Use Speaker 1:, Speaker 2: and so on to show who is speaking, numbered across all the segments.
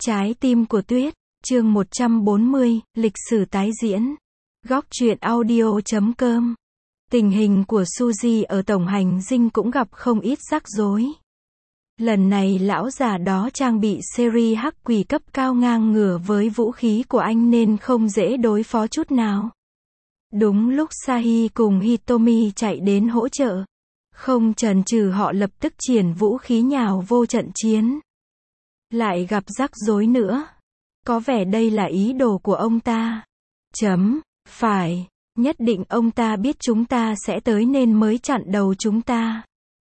Speaker 1: Trái tim của tuyết, chương 140, lịch sử tái diễn. Góc truyện audio.com. Tình hình của Suzy ở tổng hành dinh cũng gặp không ít rắc rối. Lần này lão già đó trang bị series hắc quỷ cấp cao ngang ngửa với vũ khí của anh nên không dễ đối phó chút nào. Đúng lúc Sahi cùng Hitomi chạy đến hỗ trợ, không chần chừ họ lập tức triển vũ khí nhào vô trận chiến. Lại gặp rắc rối nữa. Có vẻ đây là ý đồ của ông ta. Phải, nhất định ông ta biết chúng ta sẽ tới nên mới chặn đầu chúng ta.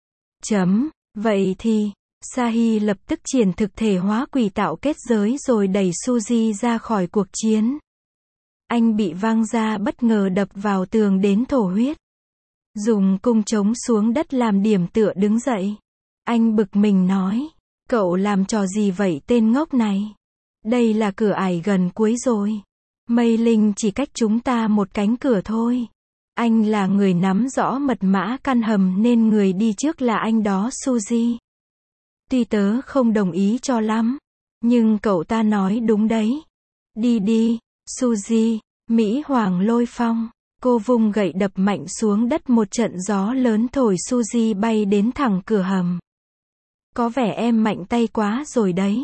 Speaker 1: Vậy thì, Sahi lập tức triển thực thể hóa quỷ tạo kết giới rồi đẩy Suzy ra khỏi cuộc chiến. Anh bị văng ra bất ngờ đập vào tường đến thổ huyết. Dùng cung chống xuống đất làm điểm tựa đứng dậy. Anh bực mình nói. Cậu làm trò gì vậy tên ngốc này? Đây là cửa ải gần cuối rồi. Mây Linh chỉ cách chúng ta một cánh cửa thôi. Anh là người nắm rõ mật mã căn hầm nên người đi trước là anh đó Suzy. Tuy tớ không đồng ý cho lắm, nhưng cậu ta nói đúng đấy. Đi, Suzy, Mỹ Hoàng lôi phong. Cô vung gậy đập mạnh xuống đất một trận gió lớn thổi Suzy bay đến thẳng cửa hầm. Có vẻ em mạnh tay quá rồi đấy.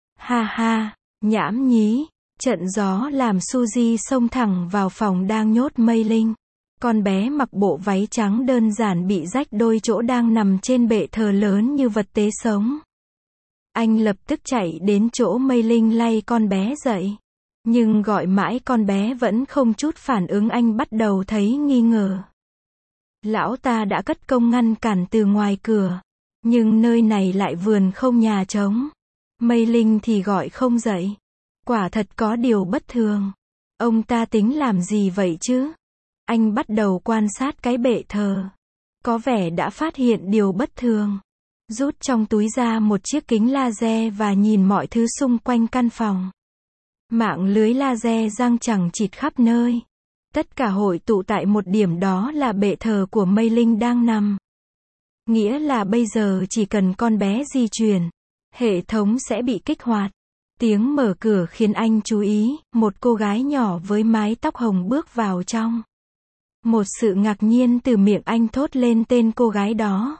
Speaker 1: Ha, nhảm nhí. Trận gió làm Suzy xông thẳng vào phòng đang nhốt Mây Linh. Con bé mặc bộ váy trắng đơn giản bị rách đôi chỗ đang nằm trên bệ thờ lớn như vật tế sống. Anh lập tức chạy đến chỗ Mây Linh lay con bé dậy. Nhưng gọi mãi con bé vẫn không chút phản ứng, anh bắt đầu thấy nghi ngờ. Lão ta đã cất công ngăn cản từ ngoài cửa. Nhưng nơi này lại vườn không nhà trống. Mây Linh thì gọi không dậy. Quả thật có điều bất thường. Ông ta tính làm gì vậy chứ? Anh bắt đầu quan sát cái bệ thờ. Có vẻ đã phát hiện điều bất thường. Rút trong túi ra một chiếc kính laser và nhìn mọi thứ xung quanh căn phòng. Mạng lưới laser giăng chẳng chịt khắp nơi. Tất cả hội tụ tại một điểm, đó là bệ thờ của Mây Linh đang nằm. Nghĩa là bây giờ chỉ cần con bé di chuyển, hệ thống sẽ bị kích hoạt. Tiếng mở cửa khiến anh chú ý, một cô gái nhỏ với mái tóc hồng bước vào trong. Một sự ngạc nhiên từ miệng anh thốt lên tên cô gái đó.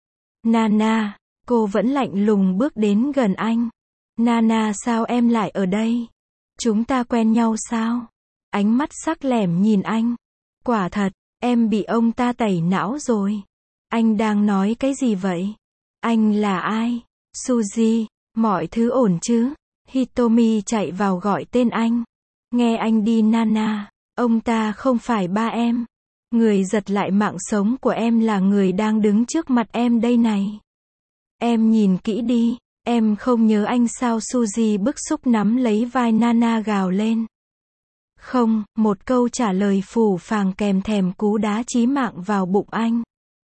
Speaker 1: Nana, cô vẫn lạnh lùng bước đến gần anh. Nana, sao em lại ở đây? Chúng ta quen nhau sao? Ánh mắt sắc lẻm nhìn anh. Quả thật, em bị ông ta tẩy não rồi. Anh đang nói cái gì vậy? Anh là ai? Suzy, mọi thứ ổn chứ? Hitomi chạy vào gọi tên anh. Nghe anh đi Nana, ông ta không phải ba em. Người giật lại mạng sống của em là người đang đứng trước mặt em đây này. Em nhìn kỹ đi, em không nhớ anh sao? Suzy bức xúc nắm lấy vai Nana gào lên. Không, một câu trả lời phù phàng kèm thèm cú đá chí mạng vào bụng anh.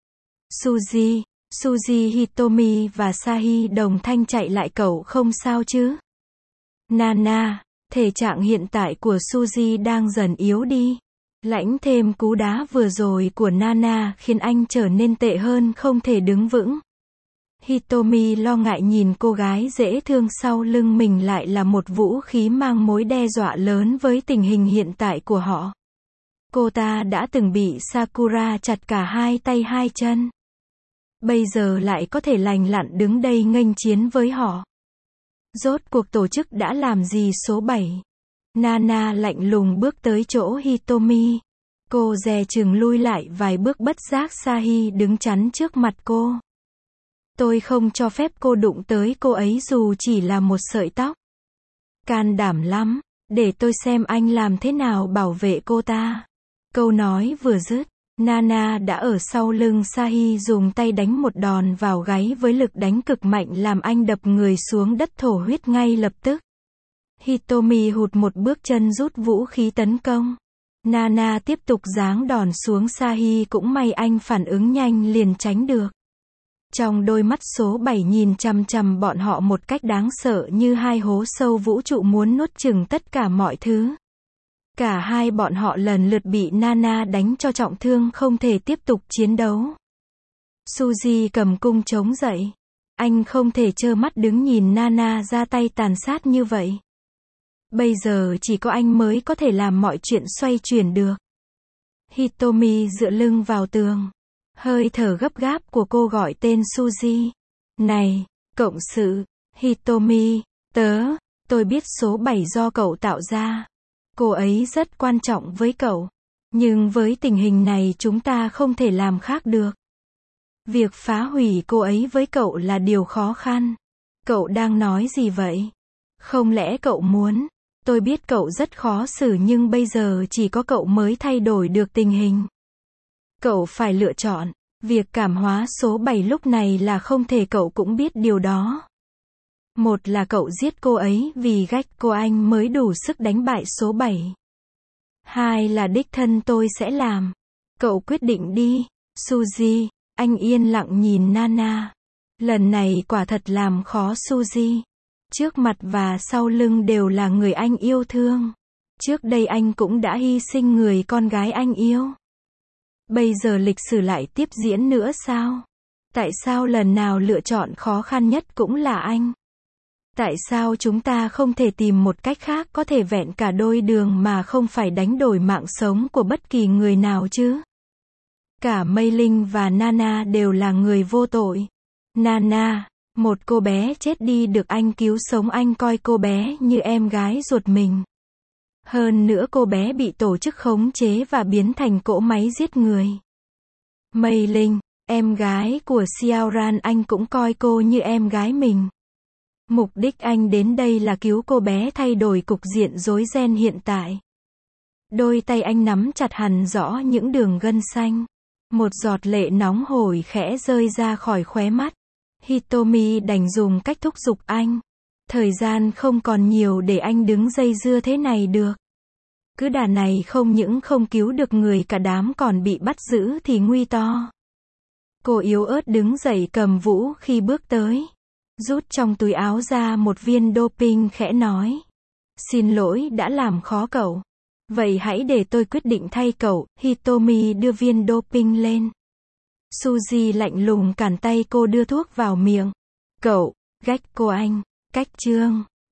Speaker 1: Suzy, Hitomi và Sahi đồng thanh chạy lại, cậu không sao chứ? Nana, thể trạng hiện tại của Suzy đang dần yếu đi. Lãnh thêm cú đá vừa rồi của Nana khiến anh trở nên tệ hơn, không thể đứng vững. Hitomi lo ngại nhìn cô gái dễ thương sau lưng mình lại là một vũ khí mang mối đe dọa lớn với tình hình hiện tại của họ. Cô ta đã từng bị Sakura chặt cả hai tay hai chân. Bây giờ lại có thể lành lặn đứng đây nghênh chiến với họ. Rốt cuộc tổ chức đã làm gì? Số 7. Nana lạnh lùng bước tới chỗ Hitomi. Cô dè chừng lui lại vài bước, bất giác Sahi đứng chắn trước mặt cô. Tôi không cho phép cô đụng tới cô ấy dù chỉ là một sợi tóc. Can đảm lắm, để tôi xem anh làm thế nào bảo vệ cô ta. Câu nói vừa dứt, Nana đã ở sau lưng Sahi dùng tay đánh một đòn vào gáy với lực đánh cực mạnh làm anh đập người xuống đất thổ huyết ngay lập tức. Hitomi hụt một bước chân rút vũ khí tấn công. Nana tiếp tục giáng đòn xuống Sahi, cũng may anh phản ứng nhanh liền tránh được. Trong đôi mắt số 7 nhìn chằm chằm bọn họ một cách đáng sợ như hai hố sâu vũ trụ muốn nuốt chửng tất cả mọi thứ. Cả hai bọn họ lần lượt bị Nana đánh cho trọng thương, không thể tiếp tục chiến đấu. Suzy cầm cung chống dậy. Anh không thể trơ mắt đứng nhìn Nana ra tay tàn sát như vậy. Bây giờ chỉ có anh mới có thể làm mọi chuyện xoay chuyển được. Hitomi dựa lưng vào tường. Hơi thở gấp gáp của cô gọi tên Suzy. Này, cộng sự, Hitomi, tôi biết số 7 do cậu tạo ra. Cô ấy rất quan trọng với cậu. Nhưng với tình hình này chúng ta không thể làm khác được. Việc phá hủy cô ấy với cậu là điều khó khăn. Cậu đang nói gì vậy? Không lẽ cậu muốn? Tôi biết cậu rất khó xử nhưng bây giờ chỉ có cậu mới thay đổi được tình hình. Cậu phải lựa chọn. Việc cảm hóa số 7 lúc này là không thể, cậu cũng biết điều đó. Một là cậu giết cô ấy vì ghét cô anh mới đủ sức đánh bại số 7. Hai là đích thân tôi sẽ làm. Cậu quyết định đi. Suzy, anh yên lặng nhìn Nana. Lần này quả thật làm khó Suzy. Trước mặt và sau lưng đều là người anh yêu thương. Trước đây anh cũng đã hy sinh người con gái anh yêu. Bây giờ lịch sử lại tiếp diễn nữa sao? Tại sao lần nào lựa chọn khó khăn nhất cũng là anh? Tại sao chúng ta không thể tìm một cách khác có thể vẹn cả đôi đường mà không phải đánh đổi mạng sống của bất kỳ người nào chứ? Cả Mei Linh và Nana đều là người vô tội. Nana, một cô bé chết đi được anh cứu sống, anh coi cô bé như em gái ruột mình. Hơn nữa cô bé bị tổ chức khống chế và biến thành cỗ máy giết người. Mei Linh, em gái của Xiaoran, anh cũng coi cô như em gái mình. Mục đích anh đến đây là cứu cô bé, thay đổi cục diện rối ren hiện tại. Đôi tay anh nắm chặt hằn rõ những đường gân xanh. Một giọt lệ nóng hổi khẽ rơi ra khỏi khóe mắt. Hitomi đành dùng cách thúc giục anh. Thời gian không còn nhiều để anh đứng dây dưa thế này được. Cứ đà này không những không cứu được người, cả đám còn bị bắt giữ thì nguy to. Cô yếu ớt đứng dậy cầm vũ khi bước tới. Rút trong túi áo ra một viên doping khẽ nói. Xin lỗi đã làm khó cậu. Vậy hãy để tôi quyết định thay cậu. Hitomi đưa viên doping lên. Suzy lạnh lùng cản tay cô đưa thuốc vào miệng. Cậu, ghét cô anh. Cách chương